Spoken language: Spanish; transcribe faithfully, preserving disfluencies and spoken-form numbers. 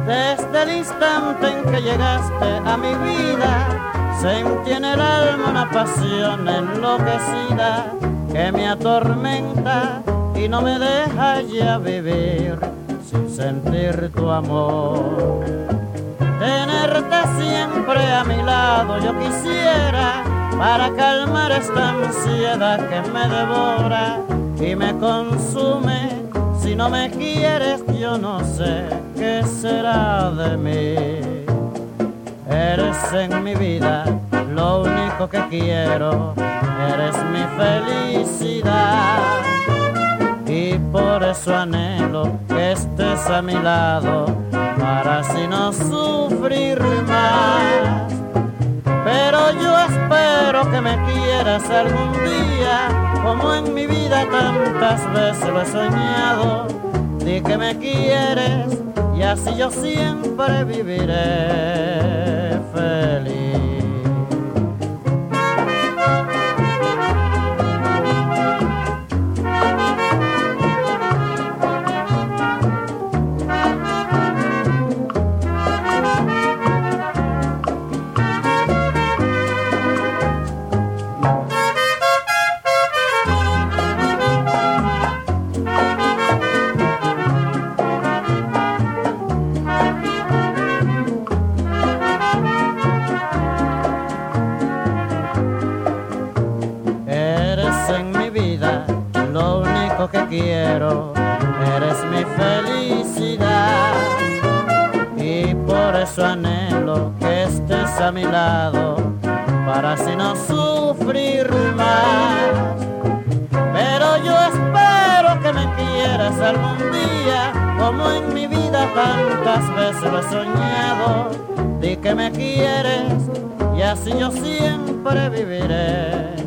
Desde el instante en que llegaste a mi vida, sentí en el alma una pasión enloquecida que me atormenta y no me deja ya vivir sin sentir tu amor. Tenerte siempre a mi lado yo quisiera, para calmar esta ansiedad que me devora y me consume. Si no me quieres yo no sé qué será de mí. Eres en mi vida lo único que quiero, eres mi felicidad. Y por eso anhelo que estés a mi lado, para así no sufrir más. Pero yo espero que me quieras algún día, como en mi vida tantas veces lo he soñado. Di que me quieres y así yo siempre viviré feliz. Lo único que quiero, eres mi felicidad. Y por eso anhelo que estés a mi lado, para así no sufrir más. Pero yo espero que me quieras algún día, como en mi vida tantas veces lo he soñado. Di que me quieres y así yo siempre viviré